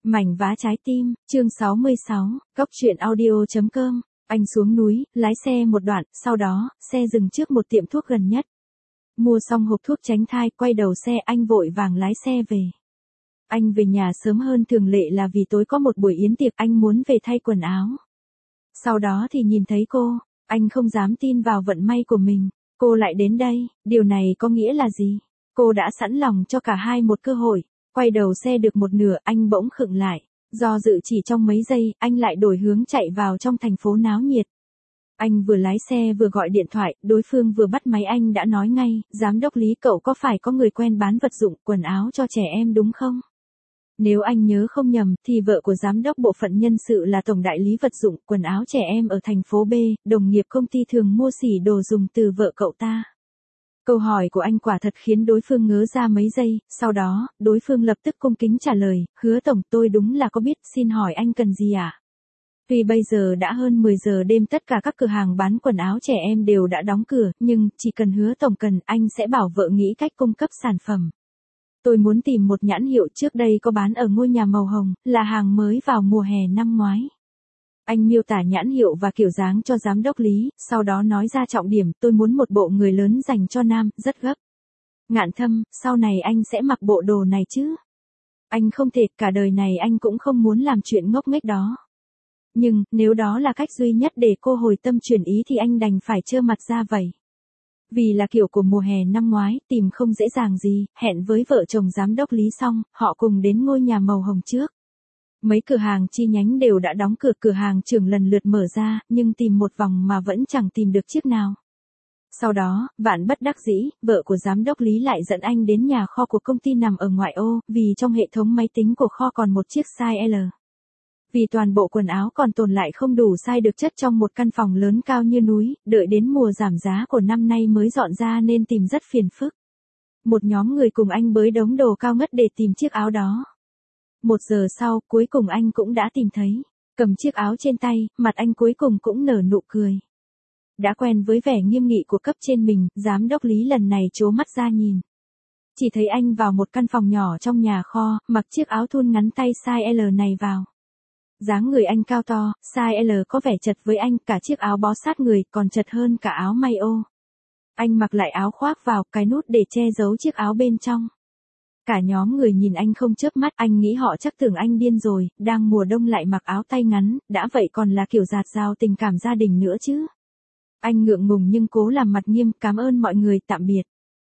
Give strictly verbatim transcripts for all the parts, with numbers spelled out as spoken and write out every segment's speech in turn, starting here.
Mảnh vá trái tim, chương sáu mươi sáu, Cóc truyện audio chấm com. Anh xuống núi, lái xe một đoạn, sau đó, xe dừng trước một tiệm thuốc gần nhất. Mua xong hộp thuốc tránh thai, quay đầu xe anh vội vàng lái xe về. Anh về nhà sớm hơn thường lệ là vì tối có một buổi yến tiệc, anh muốn về thay quần áo. Sau đó thì nhìn thấy cô, anh không dám tin vào vận may của mình. Cô lại đến đây, điều này có nghĩa là gì? Cô đã sẵn lòng cho cả hai một cơ hội. Quay đầu xe được một nửa, anh bỗng khựng lại. Do dự chỉ trong mấy giây, anh lại đổi hướng chạy vào trong thành phố náo nhiệt. Anh vừa lái xe vừa gọi điện thoại, đối phương vừa bắt máy anh đã nói ngay, giám đốc Lý, cậu có phải có người quen bán vật dụng quần áo cho trẻ em đúng không? Nếu anh nhớ không nhầm, thì vợ của giám đốc bộ phận nhân sự là tổng đại lý vật dụng quần áo trẻ em ở thành phố B, đồng nghiệp công ty thường mua xỉ đồ dùng từ vợ cậu ta. Câu hỏi của anh quả thật khiến đối phương ngớ ra mấy giây, sau đó, đối phương lập tức cung kính trả lời, hứa tổng, tôi đúng là có biết, xin hỏi anh cần gì ạ? À? Vì bây giờ đã hơn mười giờ đêm, tất cả các cửa hàng bán quần áo trẻ em đều đã đóng cửa, nhưng chỉ cần hứa tổng cần, anh sẽ bảo vợ nghĩ cách cung cấp sản phẩm. Tôi muốn tìm một nhãn hiệu trước đây có bán ở ngôi nhà màu hồng, là hàng mới vào mùa hè năm ngoái. Anh miêu tả nhãn hiệu và kiểu dáng cho giám đốc Lý, sau đó nói ra trọng điểm, tôi muốn một bộ người lớn dành cho nam, rất gấp. Ngạn Thâm, sau này anh sẽ mặc bộ đồ này chứ? Anh không thể, cả đời này anh cũng không muốn làm chuyện ngốc nghếch đó. Nhưng, nếu đó là cách duy nhất để cô hồi tâm chuyển ý thì anh đành phải trơ mặt ra vậy. Vì là kiểu của mùa hè năm ngoái, tìm không dễ dàng gì, hẹn với vợ chồng giám đốc Lý xong, họ cùng đến ngôi nhà màu hồng trước. Mấy cửa hàng chi nhánh đều đã đóng cửa, cửa hàng trưởng lần lượt mở ra, nhưng tìm một vòng mà vẫn chẳng tìm được chiếc nào. Sau đó, vạn bất đắc dĩ, vợ của giám đốc Lý lại dẫn anh đến nhà kho của công ty nằm ở ngoại ô, vì trong hệ thống máy tính của kho còn một chiếc size L. Vì toàn bộ quần áo còn tồn lại không đủ size được chất trong một căn phòng lớn cao như núi, đợi đến mùa giảm giá của năm nay mới dọn ra nên tìm rất phiền phức. Một nhóm người cùng anh bới đống đồ cao ngất để tìm chiếc áo đó. Một giờ sau, cuối cùng anh cũng đã tìm thấy. Cầm chiếc áo trên tay, mặt anh cuối cùng cũng nở nụ cười. Đã quen với vẻ nghiêm nghị của cấp trên mình, giám đốc Lý lần này trố mắt ra nhìn. Chỉ thấy anh vào một căn phòng nhỏ trong nhà kho, mặc chiếc áo thun ngắn tay size L này vào. Dáng người anh cao to, size L có vẻ chật với anh, cả chiếc áo bó sát người, còn chật hơn cả áo may ô. Anh mặc lại áo khoác vào, cái nút để che giấu chiếc áo bên trong. Cả nhóm người nhìn anh không chớp mắt, anh nghĩ họ chắc tưởng anh điên rồi, đang mùa đông lại mặc áo tay ngắn, đã vậy còn là kiểu dạt dào tình cảm gia đình nữa chứ. Anh ngượng ngùng nhưng cố làm mặt nghiêm, cảm ơn mọi người, tạm biệt.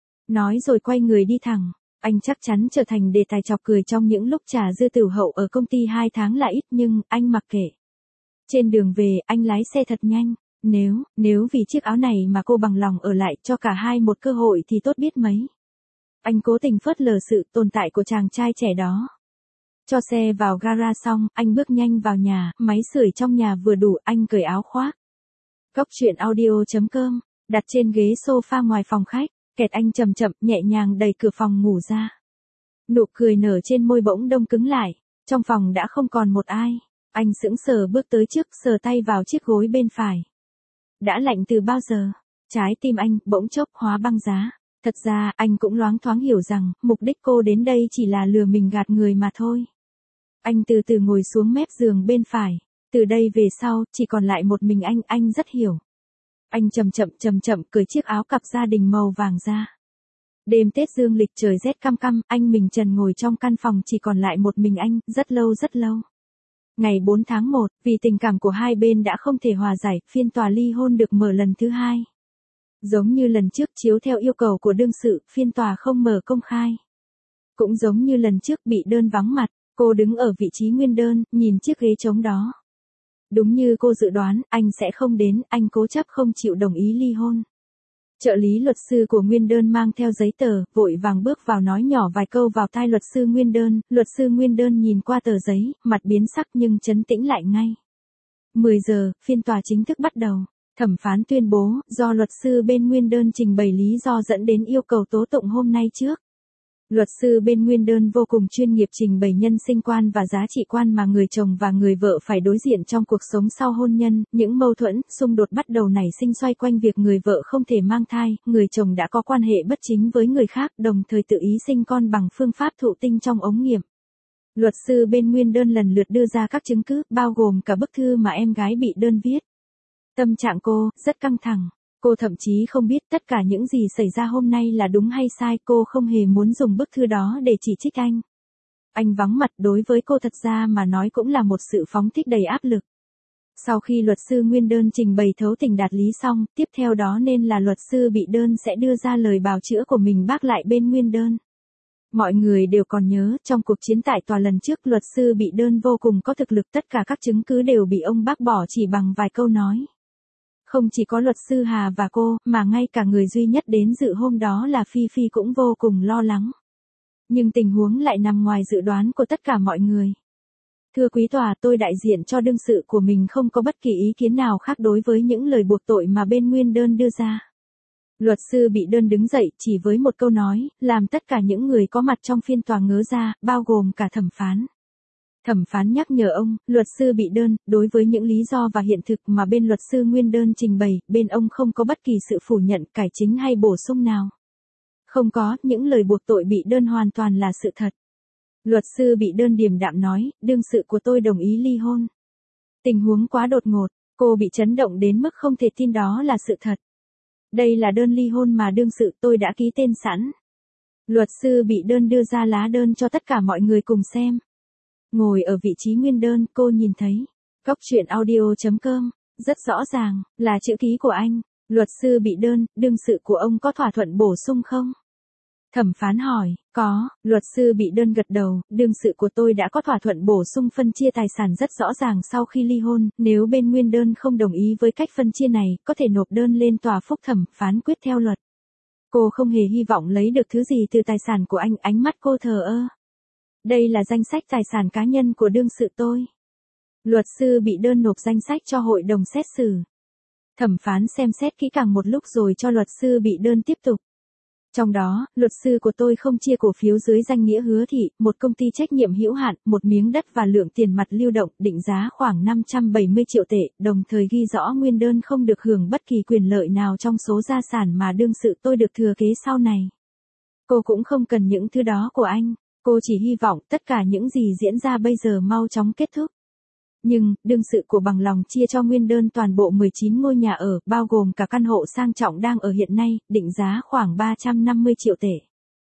Nói rồi quay người đi thẳng. Anh chắc chắn trở thành đề tài chọc cười trong những lúc trà dư tửu hậu ở công ty hai tháng là ít, nhưng anh mặc kệ. Trên đường về, anh lái xe thật nhanh. Nếu, nếu vì chiếc áo này mà cô bằng lòng ở lại cho cả hai một cơ hội thì tốt biết mấy. Anh cố tình phớt lờ sự tồn tại của chàng trai trẻ đó. Cho xe vào gara xong, anh bước nhanh vào nhà, máy sưởi trong nhà vừa đủ, anh cởi áo khoác. Cóc truyện audio chấm com, đặt trên ghế sofa ngoài phòng khách, kẹt anh chậm chậm, nhẹ nhàng đẩy cửa phòng ngủ ra. Nụ cười nở trên môi bỗng đông cứng lại, trong phòng đã không còn một ai. Anh sững sờ bước tới trước, sờ tay vào chiếc gối bên phải. Đã lạnh từ bao giờ? Trái tim anh bỗng chốc hóa băng giá. Thật ra, anh cũng loáng thoáng hiểu rằng, mục đích cô đến đây chỉ là lừa mình gạt người mà thôi. Anh từ từ ngồi xuống mép giường bên phải. Từ đây về sau, chỉ còn lại một mình anh, anh rất hiểu. Anh chậm chậm chậm chậm cởi chiếc áo cặp gia đình màu vàng ra. Đêm Tết dương lịch trời rét căm căm, anh mình trần ngồi trong căn phòng chỉ còn lại một mình anh, rất lâu rất lâu. Ngày bốn tháng một, vì tình cảm của hai bên đã không thể hòa giải, phiên tòa ly hôn được mở lần thứ hai. Giống như lần trước chiếu theo yêu cầu của đương sự, phiên tòa không mở công khai. Cũng giống như lần trước bị đơn vắng mặt, cô đứng ở vị trí nguyên đơn, nhìn chiếc ghế trống đó. Đúng như cô dự đoán, anh sẽ không đến, anh cố chấp không chịu đồng ý ly hôn. Trợ lý luật sư của nguyên đơn mang theo giấy tờ, vội vàng bước vào nói nhỏ vài câu vào tai luật sư nguyên đơn, luật sư nguyên đơn nhìn qua tờ giấy, mặt biến sắc nhưng trấn tĩnh lại ngay. mười giờ, phiên tòa chính thức bắt đầu. Thẩm phán tuyên bố, do luật sư bên nguyên đơn trình bày lý do dẫn đến yêu cầu tố tụng hôm nay trước. Luật sư bên nguyên đơn vô cùng chuyên nghiệp trình bày nhân sinh quan và giá trị quan mà người chồng và người vợ phải đối diện trong cuộc sống sau hôn nhân, những mâu thuẫn, xung đột bắt đầu nảy sinh xoay quanh việc người vợ không thể mang thai, người chồng đã có quan hệ bất chính với người khác, đồng thời tự ý sinh con bằng phương pháp thụ tinh trong ống nghiệm. Luật sư bên nguyên đơn lần lượt đưa ra các chứng cứ, bao gồm cả bức thư mà em gái bị đơn viết. Tâm trạng cô rất căng thẳng. Cô thậm chí không biết tất cả những gì xảy ra hôm nay là đúng hay sai, cô không hề muốn dùng bức thư đó để chỉ trích anh. Anh vắng mặt đối với cô thật ra mà nói cũng là một sự phóng thích đầy áp lực. Sau khi luật sư nguyên đơn trình bày thấu tình đạt lý xong, tiếp theo đó nên là luật sư bị đơn sẽ đưa ra lời bào chữa của mình bác lại bên nguyên đơn. Mọi người đều còn nhớ, trong cuộc chiến tại tòa lần trước luật sư bị đơn vô cùng có thực lực, tất cả các chứng cứ đều bị ông bác bỏ chỉ bằng vài câu nói. Không chỉ có luật sư Hà và cô, mà ngay cả người duy nhất đến dự hôm đó là Phi Phi cũng vô cùng lo lắng. Nhưng tình huống lại nằm ngoài dự đoán của tất cả mọi người. Thưa quý tòa, tôi đại diện cho đương sự của mình không có bất kỳ ý kiến nào khác đối với những lời buộc tội mà bên nguyên đơn đưa ra. Luật sư bị đơn đứng dậy chỉ với một câu nói, làm tất cả những người có mặt trong phiên tòa ngớ ra, bao gồm cả thẩm phán. Thẩm phán nhắc nhở ông, luật sư bị đơn, đối với những lý do và hiện thực mà bên luật sư nguyên đơn trình bày, bên ông không có bất kỳ sự phủ nhận, cải chính hay bổ sung nào. Không có, những lời buộc tội bị đơn hoàn toàn là sự thật. Luật sư bị đơn điềm đạm nói, đương sự của tôi đồng ý ly hôn. Tình huống quá đột ngột, cô bị chấn động đến mức không thể tin đó là sự thật. Đây là đơn ly hôn mà đương sự tôi đã ký tên sẵn. Luật sư bị đơn đưa ra lá đơn cho tất cả mọi người cùng xem. Ngồi ở vị trí nguyên đơn, cô nhìn thấy. Cóc truyện audio chấm com, rất rõ ràng, là chữ ký của anh. Luật sư bị đơn, đương sự của ông có thỏa thuận bổ sung không? Thẩm phán hỏi, có, luật sư bị đơn gật đầu, đương sự của tôi đã có thỏa thuận bổ sung phân chia tài sản rất rõ ràng sau khi ly hôn, nếu bên nguyên đơn không đồng ý với cách phân chia này, có thể nộp đơn lên tòa phúc thẩm, phán quyết theo luật. Cô không hề hy vọng lấy được thứ gì từ tài sản của anh, ánh mắt cô thờ ơ. Đây là danh sách tài sản cá nhân của đương sự tôi. Luật sư bị đơn nộp danh sách cho hội đồng xét xử. Thẩm phán xem xét kỹ càng một lúc rồi cho luật sư bị đơn tiếp tục. Trong đó, luật sư của tôi không chia cổ phiếu dưới danh nghĩa Hứa Thị, một công ty trách nhiệm hữu hạn, một miếng đất và lượng tiền mặt lưu động, định giá khoảng năm trăm bảy mươi triệu tệ, đồng thời ghi rõ nguyên đơn không được hưởng bất kỳ quyền lợi nào trong số gia sản mà đương sự tôi được thừa kế sau này. Cô cũng không cần những thứ đó của anh, cô chỉ hy vọng tất cả những gì diễn ra bây giờ mau chóng kết thúc. Nhưng, đương sự của bằng lòng chia cho nguyên đơn toàn bộ mười chín ngôi nhà ở, bao gồm cả căn hộ sang trọng đang ở hiện nay, định giá khoảng ba trăm năm mươi triệu tệ.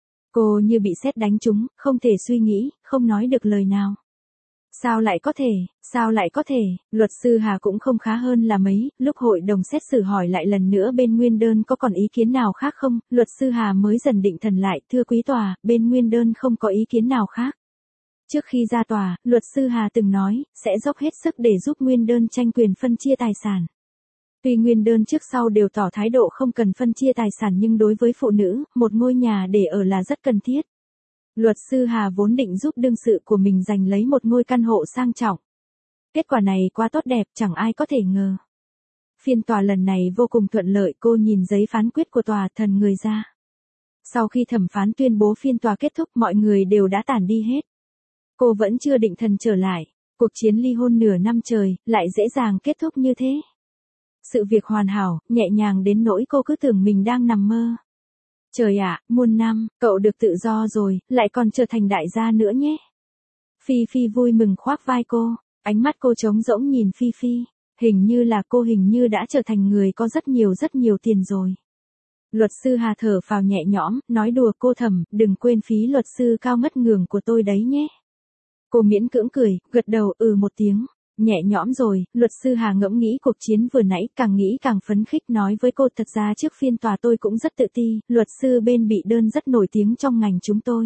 Cô như bị sét đánh trúng, không thể suy nghĩ, không nói được lời nào. Sao lại có thể, sao lại có thể, luật sư Hà cũng không khá hơn là mấy, lúc hội đồng xét xử hỏi lại lần nữa bên nguyên đơn có còn ý kiến nào khác không, luật sư Hà mới dần định thần lại, thưa quý tòa, bên nguyên đơn không có ý kiến nào khác. Trước khi ra tòa, luật sư Hà từng nói, sẽ dốc hết sức để giúp nguyên đơn tranh quyền phân chia tài sản. Tuy nguyên đơn trước sau đều tỏ thái độ không cần phân chia tài sản nhưng đối với phụ nữ, một ngôi nhà để ở là rất cần thiết. Luật sư Hà vốn định giúp đương sự của mình giành lấy một ngôi căn hộ sang trọng. Kết quả này quá tốt đẹp, chẳng ai có thể ngờ. Phiên tòa lần này vô cùng thuận lợi, cô nhìn giấy phán quyết của tòa thần người ra. Sau khi thẩm phán tuyên bố phiên tòa kết thúc, mọi người đều đã tản đi hết. Cô vẫn chưa định thần trở lại, cuộc chiến ly hôn nửa năm trời, lại dễ dàng kết thúc như thế. Sự việc hoàn hảo, nhẹ nhàng đến nỗi cô cứ tưởng mình đang nằm mơ. Trời ạ, muôn năm, cậu được tự do rồi, lại còn trở thành đại gia nữa nhé. Phi Phi vui mừng khoác vai cô, ánh mắt cô trống rỗng nhìn Phi Phi, hình như là cô hình như đã trở thành người có rất nhiều rất nhiều tiền rồi. Luật sư Hà thở phào nhẹ nhõm, nói đùa cô Thẩm, đừng quên phí luật sư cao ngất ngường của tôi đấy nhé. Cô miễn cưỡng cười, gật đầu ừ một tiếng, nhẹ nhõm rồi, luật sư Hà ngẫm nghĩ cuộc chiến vừa nãy, càng nghĩ càng phấn khích nói với cô thật ra trước phiên tòa tôi cũng rất tự ti, luật sư bên bị đơn rất nổi tiếng trong ngành chúng tôi.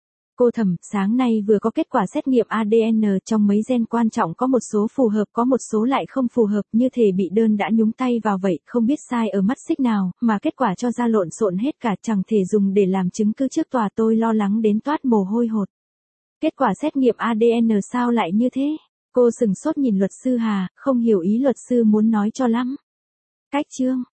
Cô Thẩm, sáng nay vừa có kết quả xét nghiệm a đê en trong mấy gen quan trọng có một số phù hợp có một số lại không phù hợp như thể bị đơn đã nhúng tay vào vậy, không biết sai ở mắt xích nào, mà kết quả cho ra lộn xộn hết cả chẳng thể dùng để làm chứng cứ trước tòa tôi lo lắng đến toát mồ hôi hột. Kết quả xét nghiệm a đê en sao lại như thế? Cô sừng sốt nhìn luật sư Hà, không hiểu ý luật sư muốn nói cho lắm. Cách chương